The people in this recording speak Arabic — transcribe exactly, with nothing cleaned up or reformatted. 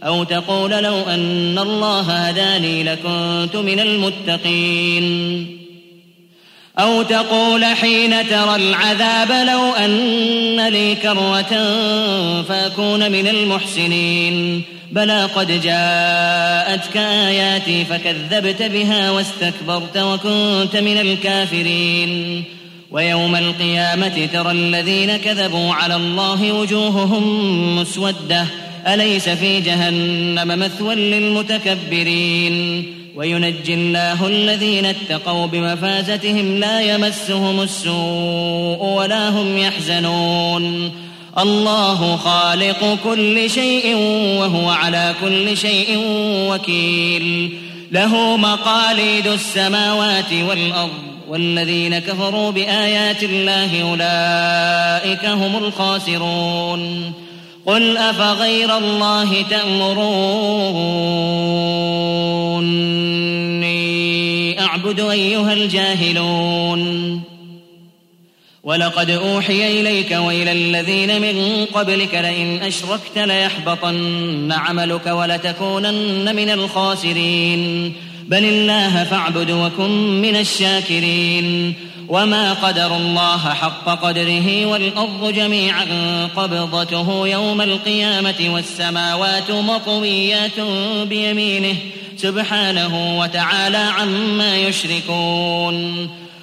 أو تقول لو أن الله هداني لكنت من المتقين أو تقول حين ترى العذاب لو أن لي كرة فأكون من المحسنين بلى قد جاءتك آياتي فكذبت بها واستكبرت وكنت من الكافرين ويوم القيامة ترى الذين كذبوا على الله وجوههم مسودة أليس في جهنم مثوى للمتكبرين وينجي الله الذين اتقوا بمفازتهم لا يمسهم السوء ولا هم يحزنون الله خالق كل شيء وهو على كل شيء وكيل له مقاليد السماوات والأرض والذين كفروا بآيات الله أولئك هم الخاسرون قل أفغير الله تأمروني أعبد أيها الجاهلون ولقد أوحي إليك وإلى الذين من قبلك لئن أشركت ليحبطن عملك ولتكونن من الخاسرين بل الله فاعبد وكن من الشاكرين وما قدر الله حق قدره والأرض جميعا قبضته يوم القيامة والسماوات مطويات بيمينه سبحانه وتعالى عما يشركون